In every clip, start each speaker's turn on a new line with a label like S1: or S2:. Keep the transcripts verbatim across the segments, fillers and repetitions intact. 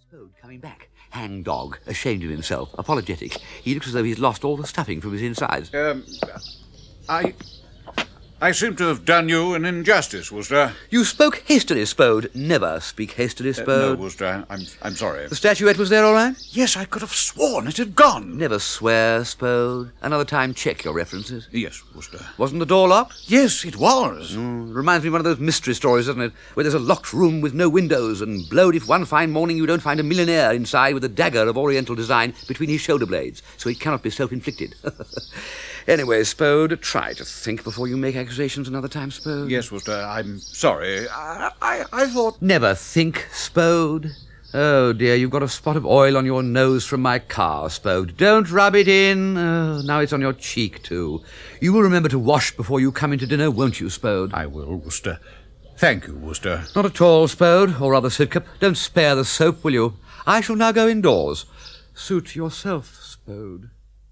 S1: Spode coming back. Hang dog, ashamed of himself, apologetic. He looks as though he's lost all the stuffing from his insides.
S2: Um, I... I seem to have done you an injustice, Wooster.
S1: You spoke hastily, Spode. Never speak hastily,
S2: Uh,
S1: Spode.
S2: no, Wooster, I'm, I'm sorry.
S1: The statuette was there all right?
S2: Yes, I could have sworn it had gone.
S1: Never swear, Spode. Another time check your references.
S2: Yes, Wooster.
S1: Wasn't the door locked?
S2: Yes, it was.
S1: Mm, reminds me of one of those mystery stories, doesn't it? Where there's a locked room with no windows, and blowed if one fine morning you don't find a millionaire inside with a dagger of oriental design between his shoulder blades, so he cannot be self-inflicted. Anyway, Spode, try to think before you make accusations another time, Spode.
S2: Yes, Wooster, I'm sorry. I, I, I thought...
S1: Never think, Spode. Oh, dear, you've got a spot of oil on your nose from my car, Spode. Don't rub it in. Oh, now it's on your cheek, too. You will remember to wash before you come into dinner, won't you, Spode?
S2: I will, Wooster. Thank you, Wooster.
S1: Not at all, Spode, or rather Sidcup. Don't spare the soap, will you? I shall now go indoors. Suit yourself, Spode.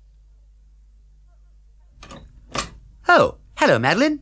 S1: Oh, hello, Madeline.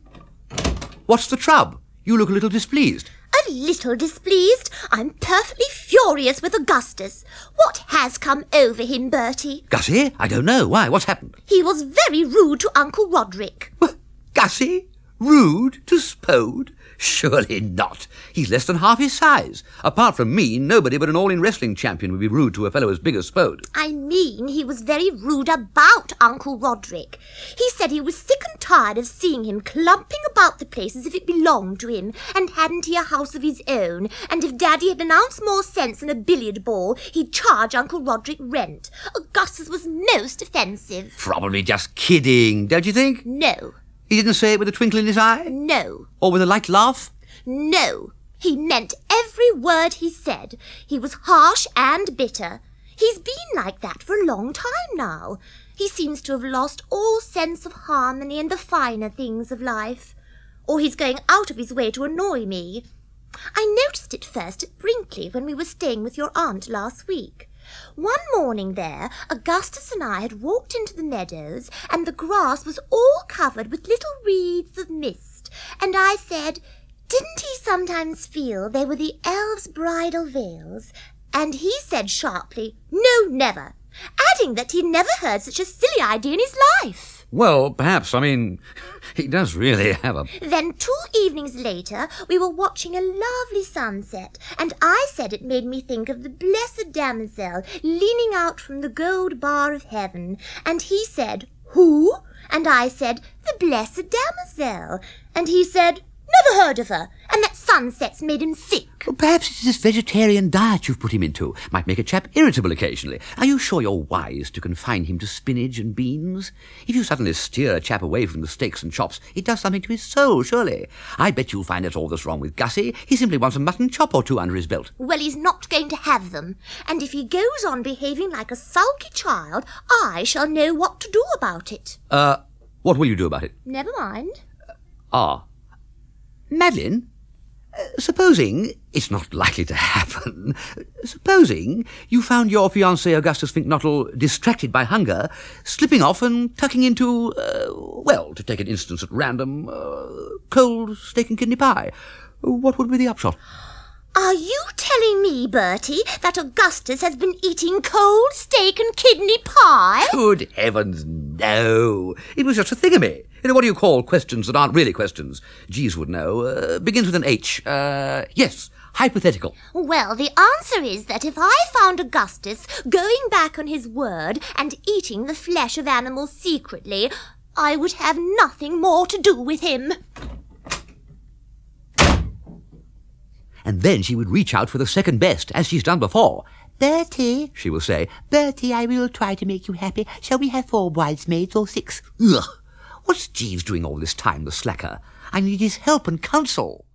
S1: What's the trub? You look a little displeased.
S3: A little displeased? I'm perfectly furious with Augustus. What has come over him, Bertie?
S1: Gussie? I don't know. Why? What's happened?
S3: He was very rude to Uncle Roderick.
S1: What? Gussie? Rude to Spode? Surely not. He's less than half his size. Apart from me, nobody but an all-in wrestling champion would be rude to a fellow as big as Spode.
S3: I mean, he was very rude about Uncle Roderick. He said he was sick and tired of seeing him clumping about the place as if it belonged to him, and hadn't he a house of his own, and if Daddy had an ounce more sense than a billiard ball, he'd charge Uncle Roderick rent. Augustus was most offensive.
S1: Probably just kidding, don't you think?
S3: No.
S1: He didn't say it with a twinkle in his eye?
S3: No.
S1: Or with a light laugh?
S3: No. He meant every word he said. He was harsh and bitter. He's been like that for a long time now. He seems to have lost all sense of harmony and the finer things of life. Or he's going out of his way to annoy me. I noticed it first at Brinkley when we were staying with your aunt last week. One morning there, Augustus and I had walked into the meadows, and the grass was all covered with little wreaths of mist, and I said, didn't he sometimes feel they were the elves' bridal veils? And he said sharply, no, never, adding that he'd never heard such a silly idea in his life.
S1: Well, perhaps, I mean, he does really have a...
S3: Then two evenings later, we were watching a lovely sunset, and I said it made me think of the blessed damozel leaning out from the gold bar of heaven, and he said, who? And I said, the blessed damozel, and he said, never heard of her, and that sunsets made him sick.
S1: Well, perhaps it's this vegetarian diet you've put him into. Might make a chap irritable occasionally. Are you sure you're wise to confine him to spinach and beans? If you suddenly steer a chap away from the steaks and chops, it does something to his soul, surely. I bet you'll find that's all that's wrong with Gussie. He simply wants a mutton chop or two under his belt.
S3: Well, he's not going to have them, and if he goes on behaving like a sulky child, I shall know what to do about it.
S1: Uh, what will you do about it?
S3: Never mind.
S1: Ah. Madeline, uh, supposing, it's not likely to happen, supposing you found your fiancé Augustus Finknottle distracted by hunger, slipping off and tucking into, uh, well, to take an instance at random, uh, cold steak and kidney pie. What would be the upshot?
S3: Are you telling me, Bertie, that Augustus has been eating cold steak and kidney pie?
S1: Good heavens, no. It was just a thingamy. You know, what do you call questions that aren't really questions? Jeeves would know. Uh, begins with an H. Uh, yes, hypothetical.
S3: Well, the answer is that if I found Augustus going back on his word and eating the flesh of animals secretly, I would have nothing more to do with him.
S1: And then she would reach out for the second best, as she's done before. Bertie, she will say, Bertie, I will try to make you happy. Shall we have four bridesmaids or six? Ugh! What's Jeeves doing all this time, the slacker? I need his help and counsel.